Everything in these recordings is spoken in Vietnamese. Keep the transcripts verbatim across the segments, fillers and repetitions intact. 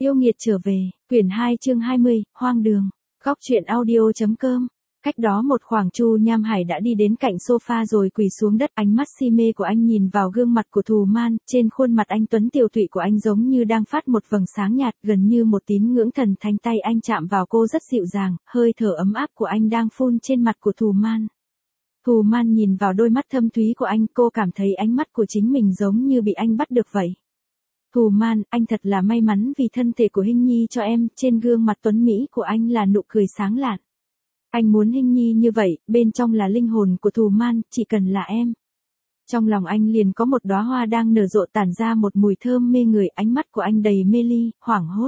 Yêu nghiệt trở về, quyển hai chương hai mươi, hoang đường. Góc truyện audio.com. Cách đó một khoảng Chu Nham Hải đã đi đến cạnh sofa rồi quỳ xuống đất, ánh mắt si mê của anh nhìn vào gương mặt của Thù Man, trên khuôn mặt anh tuấn tiều tụy của anh giống như đang phát một vầng sáng nhạt, gần như một tín ngưỡng thần thánh. Tay anh chạm vào cô rất dịu dàng, hơi thở ấm áp của anh đang phun trên mặt của Thù Man. Thù Man nhìn vào đôi mắt thâm thúy của anh, cô cảm thấy ánh mắt của chính mình giống như bị anh bắt được vậy. Thù Man, anh thật là may mắn vì thân thể của Hinh Nhi cho em, trên gương mặt tuấn mỹ của anh là nụ cười sáng lạn. Anh muốn Hinh Nhi như vậy, bên trong là linh hồn của Thù Man, chỉ cần là em. Trong lòng anh liền có một đóa hoa đang nở rộ tản ra một mùi thơm mê người, ánh mắt của anh đầy mê ly, hoảng hốt.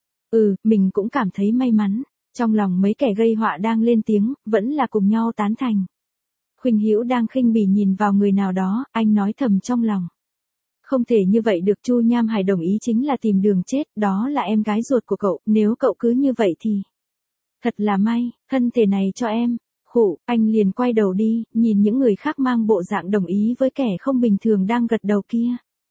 Ừ, mình cũng cảm thấy may mắn. Trong lòng mấy kẻ gây họa đang lên tiếng, vẫn là cùng nhau tán thành. Khuynh Hữu đang khinh bỉ nhìn vào người nào đó, anh nói thầm trong lòng. Không thể như vậy được, Chu Nham Hải đồng ý chính là tìm đường chết, đó là em gái ruột của cậu, nếu cậu cứ như vậy thì... Thật là may, thân thể này cho em. Khụ, anh liền quay đầu đi, nhìn những người khác mang bộ dạng đồng ý với kẻ không bình thường đang gật đầu kia.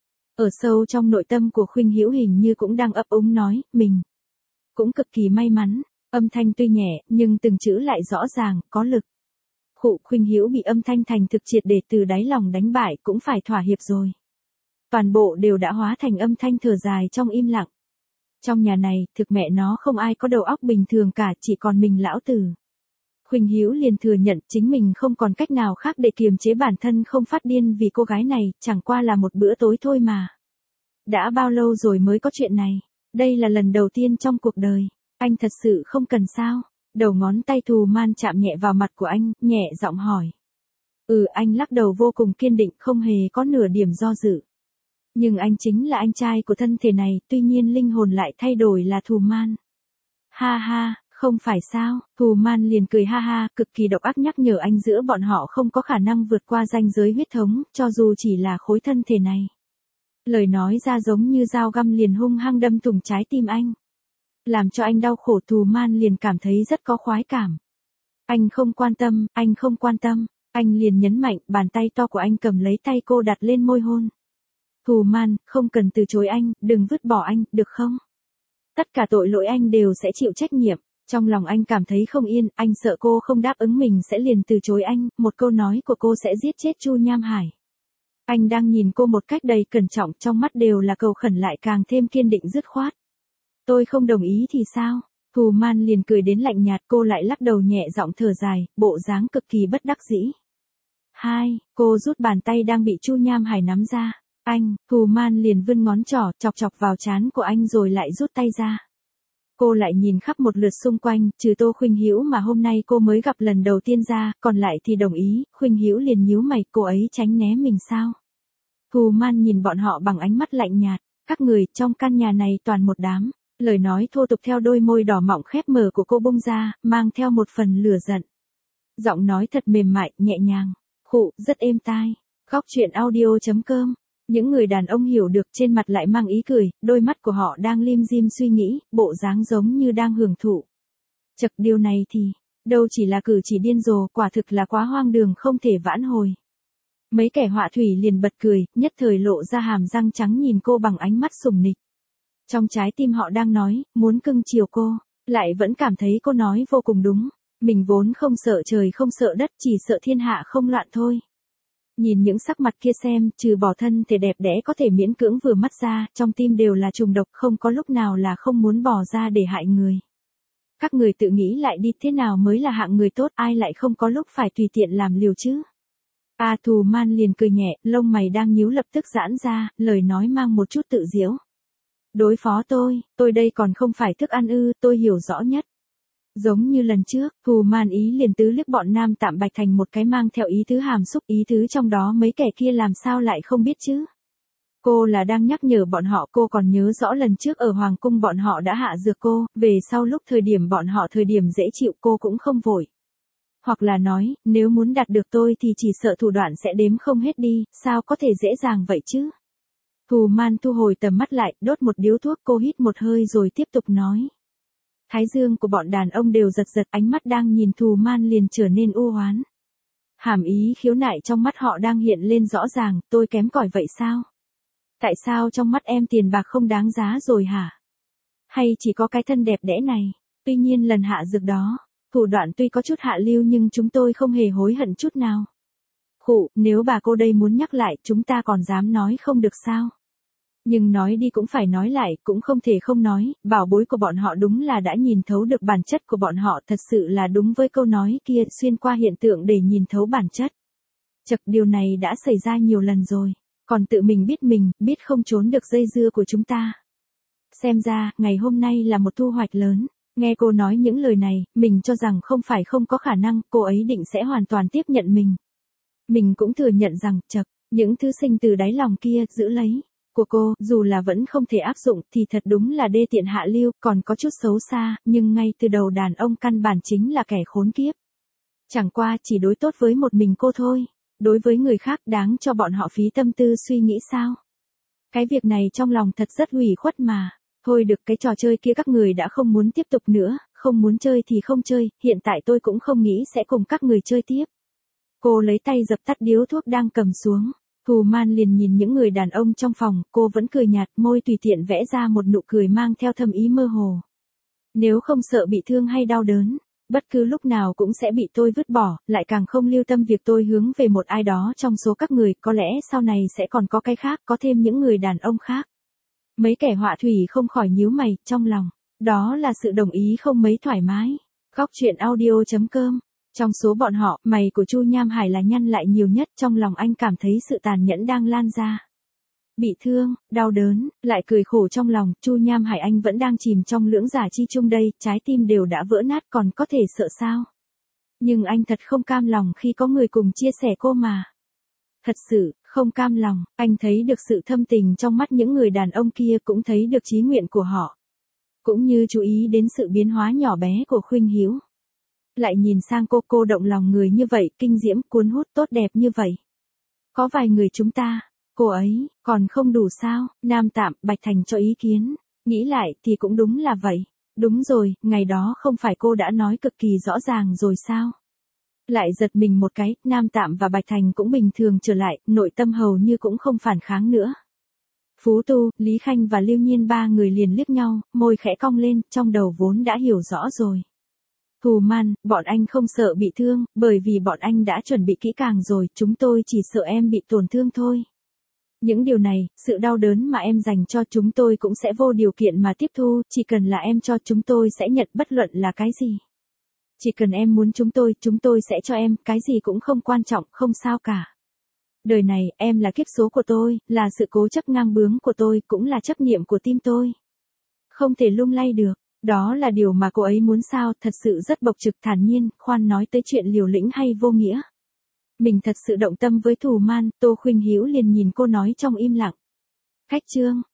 Ở sâu trong nội tâm của Khuynh Hữu hình như cũng đang ấp úng nói, mình cũng cực kỳ may mắn, âm thanh tuy nhẹ, nhưng từng chữ lại rõ ràng, có lực. Khụ, Khuynh Hữu bị âm thanh thành thực triệt để từ đáy lòng đánh bại, cũng phải thỏa hiệp rồi. Toàn bộ đều đã hóa thành âm thanh thở dài trong im lặng. Trong nhà này, thực mẹ nó không ai có đầu óc bình thường cả, chỉ còn mình lão tử. Khuynh Hữu liền thừa nhận chính mình không còn cách nào khác để kiềm chế bản thân không phát điên vì cô gái này, chẳng qua là một bữa tối thôi mà. Đã bao lâu rồi mới có chuyện này? Đây là lần đầu tiên trong cuộc đời. Anh thật sự không cần sao? Đầu ngón tay Thù Man chạm nhẹ vào mặt của anh, nhẹ giọng hỏi. Ừ, anh lắc đầu vô cùng kiên định, không hề có nửa điểm do dự. Nhưng anh chính là anh trai của thân thể này, tuy nhiên linh hồn lại thay đổi là Thù Man. Ha ha, không phải sao? Thù Man liền cười ha ha, cực kỳ độc ác nhắc nhở anh giữa bọn họ không có khả năng vượt qua ranh giới huyết thống, cho dù chỉ là khối thân thể này. Lời nói ra giống như dao găm liền hung hăng đâm thủng trái tim anh. Làm cho anh đau khổ. Thù Man liền cảm thấy rất có khoái cảm. Anh không quan tâm, anh không quan tâm. Anh liền nhấn mạnh, bàn tay to của anh cầm lấy tay cô đặt lên môi hôn. Thù Man, không cần từ chối anh, đừng vứt bỏ anh, được không? Tất cả tội lỗi anh đều sẽ chịu trách nhiệm. Trong lòng anh cảm thấy không yên, anh sợ cô không đáp ứng mình sẽ liền từ chối anh, một câu nói của cô sẽ giết chết Chu Nham Hải. Anh đang nhìn cô một cách đầy cẩn trọng, trong mắt đều là cầu khẩn lại càng thêm kiên định dứt khoát. Tôi không đồng ý thì sao? Thù Man liền cười đến lạnh nhạt, cô lại lắc đầu nhẹ giọng thở dài, bộ dáng cực kỳ bất đắc dĩ. Hai, cô rút bàn tay đang bị Chu Nham Hải nắm ra. Anh, Thù Man liền vươn ngón trỏ, chọc chọc vào trán của anh rồi lại rút tay ra. Cô lại nhìn khắp một lượt xung quanh, trừ Tô Khuynh Hữu mà hôm nay cô mới gặp lần đầu tiên ra, còn lại thì đồng ý. Khuynh Hữu liền nhíu mày, cô ấy tránh né mình sao? Thù Man nhìn bọn họ bằng ánh mắt lạnh nhạt, các người trong căn nhà này toàn một đám. Lời nói thô tục theo đôi môi đỏ mọng khép mở của cô bung ra, mang theo một phần lửa giận. Giọng nói thật mềm mại, nhẹ nhàng, khụ, rất êm tai. Góc truyện audio.com. Những người đàn ông hiểu được trên mặt lại mang ý cười, đôi mắt của họ đang lim dim suy nghĩ, bộ dáng giống như đang hưởng thụ. Chật, điều này thì, đâu chỉ là cử chỉ điên rồ, quả thực là quá hoang đường không thể vãn hồi. Mấy kẻ họa thủy liền bật cười, nhất thời lộ ra hàm răng trắng nhìn cô bằng ánh mắt sủng nịch. Trong trái tim họ đang nói, muốn cưng chiều cô, lại vẫn cảm thấy cô nói vô cùng đúng. Mình vốn không sợ trời không sợ đất, chỉ sợ thiên hạ không loạn thôi. Nhìn những sắc mặt kia xem, trừ bỏ thân thể đẹp đẽ có thể miễn cưỡng vừa mắt ra, trong tim đều là trùng độc, không có lúc nào là không muốn bỏ ra để hại người. Các người tự nghĩ lại đi, thế nào mới là hạng người tốt, ai lại không có lúc phải tùy tiện làm liều chứ? A Thù Man liền cười nhẹ, lông mày đang nhíu lập tức giãn ra, lời nói mang một chút tự giễu. Đối phó tôi, tôi đây còn không phải thức ăn ư, tôi hiểu rõ nhất. Giống như lần trước, Thù Man ý liền tứ liếc bọn Nam Tạm Bạch thành một cái mang theo ý tứ hàm xúc, ý tứ trong đó mấy kẻ kia làm sao lại không biết chứ. Cô là đang nhắc nhở bọn họ, cô còn nhớ rõ lần trước ở Hoàng Cung bọn họ đã hạ dược cô, về sau lúc thời điểm bọn họ thời điểm dễ chịu cô cũng không vội. Hoặc là nói, nếu muốn đạt được tôi thì chỉ sợ thủ đoạn sẽ đếm không hết đi, sao có thể dễ dàng vậy chứ. Thù Man thu hồi tầm mắt lại, đốt một điếu thuốc, cô hít một hơi rồi tiếp tục nói. Thái dương của bọn đàn ông đều giật giật, ánh mắt đang nhìn Thù Man liền trở nên u hoán. Hàm ý khiếu nại trong mắt họ đang hiện lên rõ ràng, tôi kém cỏi vậy sao? Tại sao trong mắt em tiền bạc không đáng giá rồi hả? Hay chỉ có cái thân đẹp đẽ này? Tuy nhiên lần hạ dược đó, thủ đoạn tuy có chút hạ lưu nhưng chúng tôi không hề hối hận chút nào. Khụ, nếu bà cô đây muốn nhắc lại, chúng ta còn dám nói không được sao? Nhưng nói đi cũng phải nói lại, cũng không thể không nói, bảo bối của bọn họ đúng là đã nhìn thấu được bản chất của bọn họ, thật sự là đúng với câu nói kia, xuyên qua hiện tượng để nhìn thấu bản chất. Chật, điều này đã xảy ra nhiều lần rồi, còn tự mình biết mình, biết không trốn được dây dưa của chúng ta. Xem ra, ngày hôm nay là một thu hoạch lớn. Nghe cô nói những lời này, mình cho rằng không phải không có khả năng, cô ấy định sẽ hoàn toàn tiếp nhận mình. Mình cũng thừa nhận rằng, chật, những thứ sinh từ đáy lòng kia, giữ lấy, của cô, dù là vẫn không thể áp dụng, thì thật đúng là đê tiện hạ lưu, còn có chút xấu xa, nhưng ngay từ đầu đàn ông căn bản chính là kẻ khốn kiếp. Chẳng qua chỉ đối tốt với một mình cô thôi, đối với người khác đáng cho bọn họ phí tâm tư suy nghĩ sao. Cái việc này trong lòng thật rất ủy khuất mà. Thôi được, cái trò chơi kia các người đã không muốn tiếp tục nữa, không muốn chơi thì không chơi, hiện tại tôi cũng không nghĩ sẽ cùng các người chơi tiếp. Cô lấy tay dập tắt điếu thuốc đang cầm xuống. Thù Man liền nhìn những người đàn ông trong phòng, cô vẫn cười nhạt, môi tùy tiện vẽ ra một nụ cười mang theo thâm ý mơ hồ. Nếu không sợ bị thương hay đau đớn, bất cứ lúc nào cũng sẽ bị tôi vứt bỏ, lại càng không lưu tâm việc tôi hướng về một ai đó trong số các người, có lẽ sau này sẽ còn có cái khác, có thêm những người đàn ông khác. Mấy kẻ họa thủy không khỏi nhíu mày, trong lòng, đó là sự đồng ý không mấy thoải mái. Góc truyện audio chấm com. Trong số bọn họ, mày của Chu Nham Hải là nhăn lại nhiều nhất, trong lòng anh cảm thấy sự tàn nhẫn đang lan ra. Bị thương, đau đớn, lại cười khổ trong lòng, Chu Nham Hải anh vẫn đang chìm trong lưỡng giả chi chung đây, trái tim đều đã vỡ nát còn có thể sợ sao. Nhưng anh thật không cam lòng khi có người cùng chia sẻ cô mà. Thật sự, không cam lòng, anh thấy được sự thâm tình trong mắt những người đàn ông kia, cũng thấy được chí nguyện của họ. Cũng như chú ý đến sự biến hóa nhỏ bé của Khuynh Hữu. Lại nhìn sang cô, cô động lòng người như vậy, kinh diễm, cuốn hút, tốt đẹp như vậy. Có vài người chúng ta, cô ấy, còn không đủ sao? Nam Tạm, Bạch Thành cho ý kiến. Nghĩ lại thì cũng đúng là vậy. Đúng rồi, ngày đó không phải cô đã nói cực kỳ rõ ràng rồi sao? Lại giật mình một cái, Nam Tạm và Bạch Thành cũng bình thường trở lại, nội tâm hầu như cũng không phản kháng nữa. Phú Tu, Lý Khanh và Lưu Nhiên ba người liền liếc nhau, môi khẽ cong lên, trong đầu vốn đã hiểu rõ rồi. Thù Man, bọn anh không sợ bị thương, bởi vì bọn anh đã chuẩn bị kỹ càng rồi, chúng tôi chỉ sợ em bị tổn thương thôi. Những điều này, sự đau đớn mà em dành cho chúng tôi cũng sẽ vô điều kiện mà tiếp thu, chỉ cần là em cho chúng tôi sẽ nhận bất luận là cái gì. Chỉ cần em muốn chúng tôi, chúng tôi sẽ cho em, cái gì cũng không quan trọng, không sao cả. Đời này, em là kiếp số của tôi, là sự cố chấp ngang bướng của tôi, cũng là chấp niệm của tim tôi. Không thể lung lay được, đó là điều mà cô ấy muốn sao, thật sự rất bộc trực thản nhiên, khoan nói tới chuyện liều lĩnh hay vô nghĩa. Mình thật sự động tâm với Thù Man, Tô Khuynh Hữu liền nhìn cô nói trong im lặng. Khách trương,